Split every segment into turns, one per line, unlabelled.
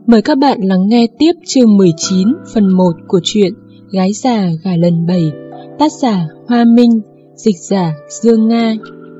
Mời các bạn lắng nghe tiếp chương 19 phần 1 của truyện Gái già gả lần 7, tác giả Hoa Minh, dịch giả Dương Nga.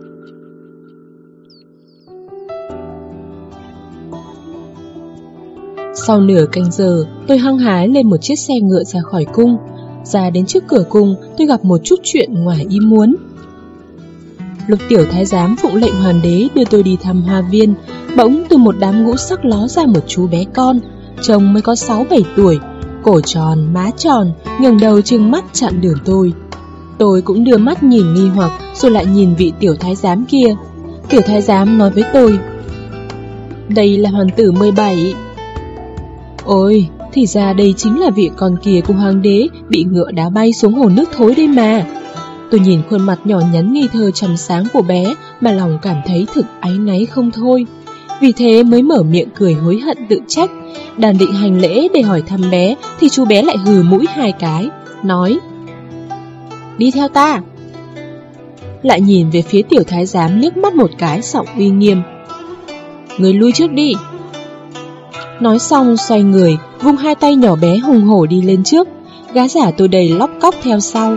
Sau nửa canh giờ, tôi hăng hái lên một chiếc xe ngựa ra khỏi cung. Ra đến trước cửa cung, tôi gặp một chút chuyện ngoài ý muốn. Lục tiểu thái giám phụng lệnh hoàng đế đưa tôi đi thăm hoa viên, bỗng từ một đám ngũ sắc ló ra một chú bé con, trông mới có 6-7 tuổi, cổ tròn, má tròn, ngẩng đầu trừng mắt chặn đường tôi. Tôi cũng đưa mắt nhìn nghi hoặc, rồi lại nhìn vị tiểu thái giám kia. Tiểu thái giám nói với tôi: "Đây là hoàng tử 17. Ôi, thì ra đây chính là vị con kia của hoàng đế bị ngựa đá bay xuống hồ nước thối đây mà." Tôi nhìn khuôn mặt nhỏ nhắn ngây thơ trong sáng của bé mà lòng cảm thấy thực áy náy không thôi. Vì thế mới mở miệng cười hối hận tự trách. Đang định hành lễ để hỏi thăm bé thì chú bé lại hừ mũi 2 cái, nói: "Đi theo ta." Lại nhìn về phía tiểu thái giám liếc mắt một cái, giọng uy nghiêm: "Người lui trước đi." Nói xong xoay người, vung 2 tay nhỏ bé hùng hổ đi lên trước. Gã giả tôi đầy lóc cóc theo sau.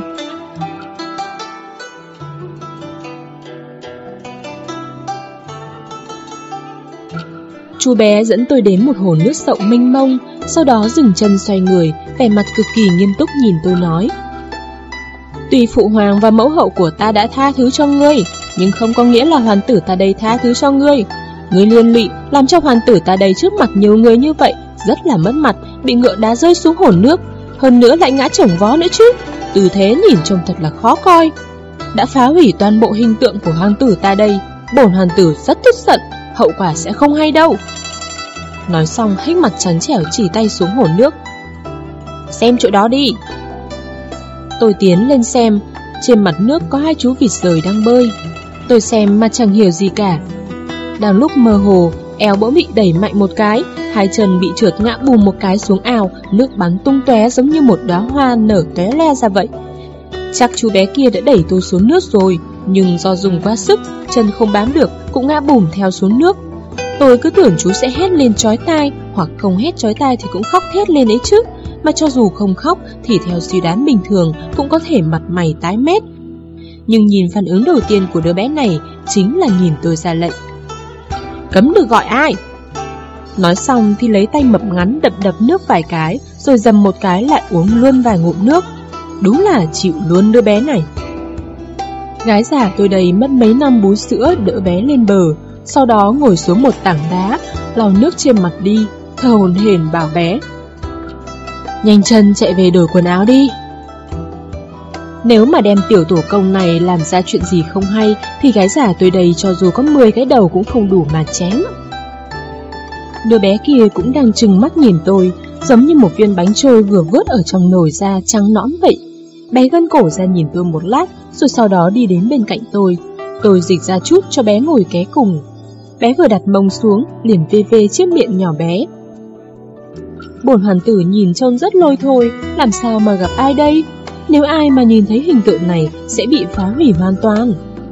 Chú bé dẫn tôi đến một hồ nước rộng mênh mông, sau đó dừng chân xoay người, vẻ mặt cực kỳ nghiêm túc nhìn tôi nói: "Tuy phụ hoàng và mẫu hậu của ta đã tha thứ cho ngươi, nhưng không có nghĩa là hoàng tử ta đây tha thứ cho ngươi. Ngươi liên lụy làm cho hoàng tử ta đây trước mặt nhiều người như vậy rất là mất mặt, bị ngựa đá rơi xuống hồ nước, hơn nữa lại ngã chồng vó nữa chứ. Tư thế nhìn trông thật là khó coi. Đã phá hủy toàn bộ hình tượng của hoàng tử ta đây, bổn hoàng tử rất tức giận, hậu quả sẽ không hay đâu." Nói xong hếch mặt trắng trẻo chỉ tay xuống hồ nước: "Xem chỗ đó đi." Tôi tiến lên xem. Trên mặt nước có 2 chú vịt rời đang bơi. Tôi xem mà chẳng hiểu gì cả. Đang lúc mơ hồ, eo bỗng bị đẩy mạnh một cái, 2 chân bị trượt ngã bùm một cái xuống ao, nước bắn tung tóe giống như một đóa hoa nở tóe le ra vậy. Chắc chú bé kia đã đẩy tôi xuống nước rồi, nhưng do dùng quá sức, chân không bám được, cũng ngã bùm theo xuống nước. Tôi cứ tưởng chú sẽ hét lên chói tai, hoặc không hét chói tai thì cũng khóc thét lên ấy chứ. Mà cho dù không khóc thì theo suy đoán bình thường cũng có thể mặt mày tái mét. Nhưng nhìn phản ứng đầu tiên của đứa bé này chính là nhìn tôi ra lệnh: "Cấm được gọi ai." Nói xong thì lấy tay mập ngắn đập đập nước vài cái, rồi dầm một cái lại uống luôn vài ngụm nước. Đúng là chịu luôn đứa bé này. Gái già tôi đầy mất mấy năm bú sữa đỡ bé lên bờ, sau đó ngồi xuống một tảng đá, lau nước trên mặt đi, thở hổn hển bảo bé: "Nhanh chân chạy về đổi quần áo đi." Nếu mà đem tiểu tổ công này làm ra chuyện gì không hay thì gái già tôi đầy cho dù có 10 cái đầu cũng không đủ mà chém. Đứa bé kia cũng đang trừng mắt nhìn tôi, giống như một viên bánh trôi vừa vớt ở trong nồi ra trắng nõn vậy. Bé gân cổ ra nhìn tôi một lát, rồi sau đó đi đến bên cạnh tôi. Tôi dịch ra chút cho bé ngồi ké cùng. Bé vừa đặt mông xuống, liền vê vê chiếc miệng nhỏ bé. Bổn hoàng tử nhìn trông rất lôi thôi, làm sao mà gặp ai đây? Nếu ai mà nhìn thấy hình tượng này sẽ bị phá hủy hoàn toàn.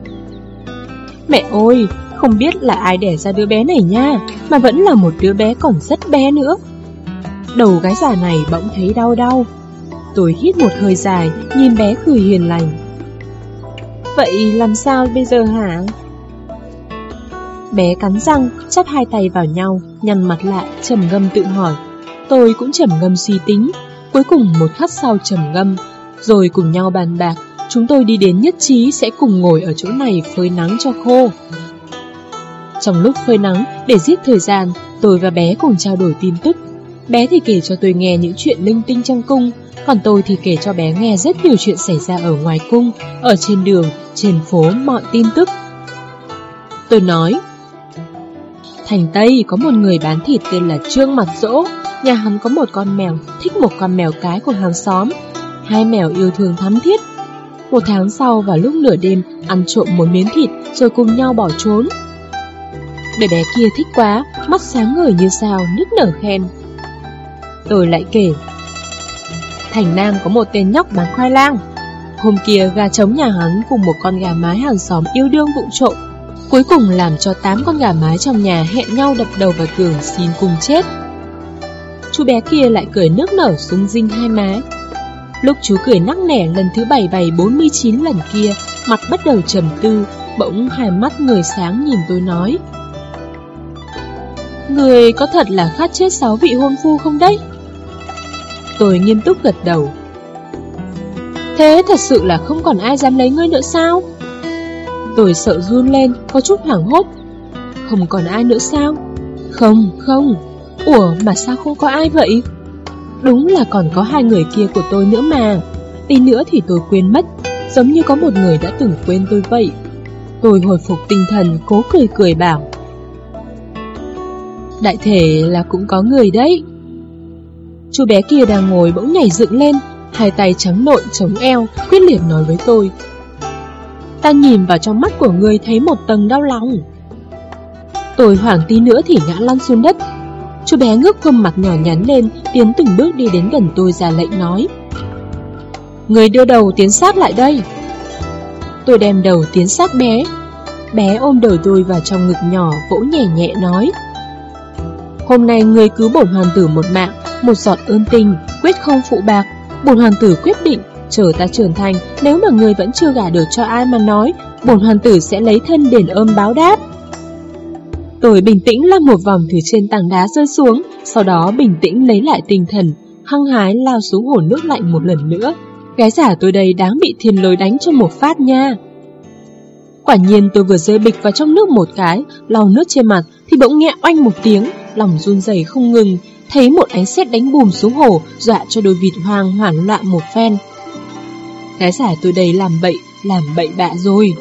Mẹ ơi, không biết là ai đẻ ra đứa bé này nha, mà vẫn là một đứa bé còn rất bé nữa. Đầu gái già này bỗng thấy đau đau. Tôi hít một hơi dài, nhìn bé cười hiền lành: "Vậy làm sao bây giờ hả?" Bé cắn răng, chắp 2 tay vào nhau, nhăn mặt lại, trầm ngâm tự hỏi. Tôi cũng trầm ngâm suy tính. Cuối cùng một khắc sau trầm ngâm, rồi cùng nhau bàn bạc, chúng tôi đi đến nhất trí sẽ cùng ngồi ở chỗ này phơi nắng cho khô. Trong lúc phơi nắng, để giết thời gian, tôi và bé cùng trao đổi tin tức. Bé thì kể cho tôi nghe những chuyện linh tinh trong cung, còn tôi thì kể cho bé nghe rất nhiều chuyện xảy ra ở ngoài cung, ở trên đường, trên phố, mọi tin tức. Tôi nói: "Thành Tây có một người bán thịt tên là Trương Mặt Dỗ. Nhà hắn có một con mèo, thích một con mèo cái của hàng xóm. 2 mèo yêu thương thắm thiết. 1 tháng sau vào lúc nửa đêm ăn trộm một miếng thịt rồi cùng nhau bỏ trốn. Bé kia thích quá, mắt sáng ngời như sao, nức nở khen." Tôi lại kể: "Thành Nam có một tên nhóc bán khoai lang. Hôm kia gà trống nhà hắn cùng một con gà mái hàng xóm yêu đương vụng trộm, cuối cùng làm cho 8 con gà mái trong nhà hẹn nhau đập đầu vào tường xin cùng chết. chú bé kia lại cười nức nở rung rinh hai má. Lúc chú cười nắc nẻ lần thứ 7749 lần kia, mặt bắt đầu trầm tư, bỗng hai mắt người sáng nhìn tôi nói: Người có thật là khát chết 6 vị hôn phu không đấy? Tôi nghiêm túc gật đầu. Thế thật sự là không còn ai dám lấy ngươi nữa sao? Tôi sợ run lên, có chút hoảng hốt. Không còn ai nữa sao? Không. Ủa mà sao không có ai vậy? Đúng là còn có 2 người kia của tôi nữa mà. Tí nữa thì tôi quên mất, giống như có một người đã từng quên tôi vậy. Tôi hồi phục tinh thần, cố cười bảo: Đại thể là cũng có người đấy. Chú bé kia đang ngồi bỗng nhảy dựng lên, hai tay trắng nộn chống eo, quyết liệt nói với tôi: Ta nhìn vào trong mắt của người thấy một tầng đau lòng. Tôi hoảng tí nữa thì ngã lăn xuống đất. Chú bé ngước khuôn mặt nhỏ nhắn lên, tiến từng bước đi đến gần tôi ra lệnh nói: Người đưa đầu tiến sát lại đây. Tôi đem đầu tiến sát bé. Bé ôm đầu tôi vào trong ngực nhỏ, vỗ nhẹ nhẹ nói: Hôm nay người cứu bổn hoàng tử một mạng, một giọt ơn tình, quyết không phụ bạc. Bổn hoàng tử quyết định, chờ ta trưởng thành, nếu mà người vẫn chưa gả được cho ai mà nói, bổn hoàng tử sẽ lấy thân đền ơn báo đáp. Tôi bình tĩnh lăn một vòng từ trên tảng đá rơi xuống, sau đó bình tĩnh lấy lại tinh thần, hăng hái lao xuống hồ nước lạnh một lần nữa. Gái giả tôi đây đáng bị thiên lôi đánh cho một phát nha. Quả nhiên tôi vừa rơi bịch vào trong nước một cái, lau nước trên mặt thì bỗng nghe oanh một tiếng, lòng run rẩy không ngừng, thấy một ánh sét đánh bùm xuống hồ, dọa cho đôi vịt hoang hoảng loạn một phen. Gái giả tôi đây làm bậy bạ rồi.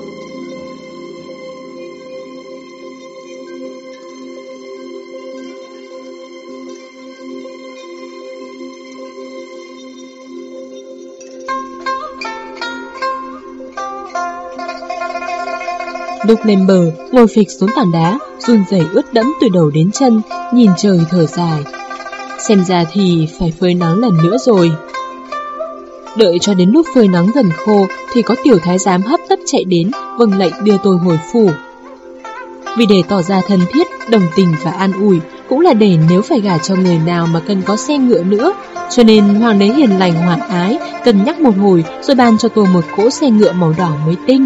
Lúc lên bờ, ngồi phịch xuống tảng đá, run rẩy ướt đẫm từ đầu đến chân, nhìn trời thở dài. Xem ra thì phải phơi nắng lần nữa rồi. Đợi cho đến lúc phơi nắng gần khô thì có tiểu thái giám hấp tấp chạy đến, vâng lệnh đưa tôi hồi phủ. Vì để tỏ ra thân thiết, đồng tình và an ủi, cũng là để nếu phải gả cho người nào mà cần có xe ngựa nữa, cho nên hoàng đế hiền lành hòa ái, cân nhắc một hồi rồi ban cho tôi một cỗ xe ngựa màu đỏ mới tinh.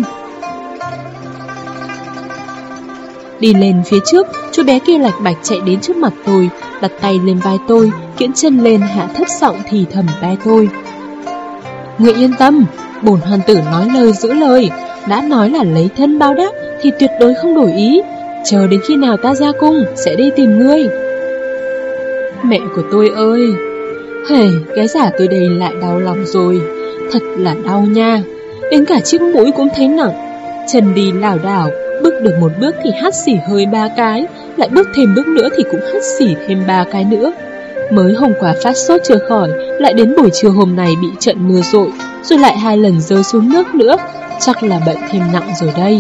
Đi lên phía trước, chú bé kia lạch bạch chạy đến trước mặt tôi, đặt tay lên vai tôi, kiễng chân lên hạ thấp giọng thì thầm tai tôi: Ngươi yên tâm, bổn hoàng tử nói lời giữ lời, đã nói là lấy thân báo đáp thì tuyệt đối không đổi ý. Chờ đến khi nào ta ra cung sẽ đi tìm ngươi. Mẹ của tôi ơi! Cái giả tôi đây lại đau lòng rồi, thật là đau nha. Đến cả chiếc mũi cũng thấy nặng, chân đi lảo đảo, bước được một bước thì hắt xỉ hơi 3 cái, lại bước thêm bước nữa thì cũng hắt xỉ thêm 3 cái nữa. Mới hôm qua phát sốt chưa khỏi, lại đến buổi trưa hôm nay bị trận mưa dội, rồi lại 2 lần rơi xuống nước nữa, chắc là bệnh thêm nặng rồi đây.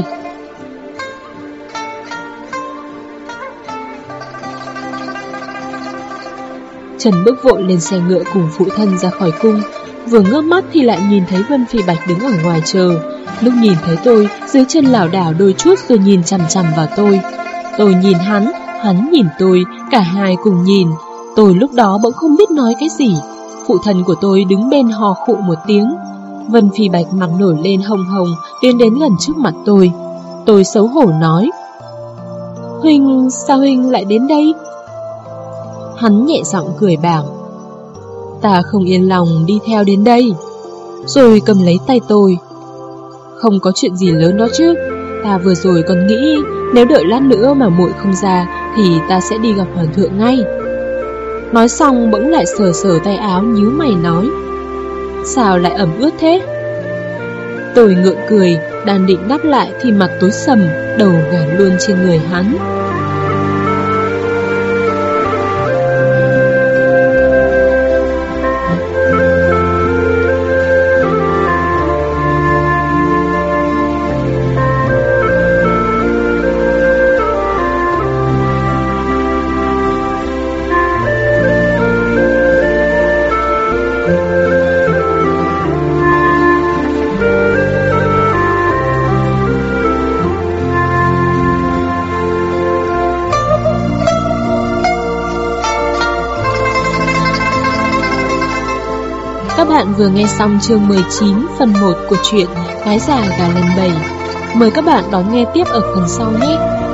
Trần bước vội lên xe ngựa cùng phụ thân ra khỏi cung, vừa ngước mắt thì lại nhìn thấy Vân Phi Bạch đứng ở ngoài chờ. Lúc nhìn thấy tôi, dưới chân lảo đảo đôi chút rồi nhìn chằm chằm vào tôi. Tôi nhìn hắn nhìn tôi, cả hai cùng nhìn. Tôi lúc đó bỗng không biết nói cái gì. Phụ thân của tôi đứng bên hò khụ một tiếng. Vân Phi Bạch mặt nổi lên hồng hồng, tiến đến gần trước mặt tôi. Tôi xấu hổ nói: Huynh, sao Huynh lại đến đây? Hắn nhẹ giọng cười bảo: Ta không yên lòng đi theo đến đây. Rồi cầm lấy tay tôi: Không có chuyện gì lớn đó chứ. Ta vừa rồi còn nghĩ nếu đợi lát nữa mà muội không ra thì ta sẽ đi gặp hoàng thượng ngay. Nói xong bỗng lại sờ sờ tay áo, nhíu mày nói: Sao lại ẩm ướt thế? Tôi ngượng cười, đang định đáp lại thì mặt tối sầm, đầu gà luôn trên người hắn. bạn vừa nghe xong chương 19 phần 1 của truyện Gái già gà lần 7. Mời các bạn đón nghe tiếp ở phần sau nhé.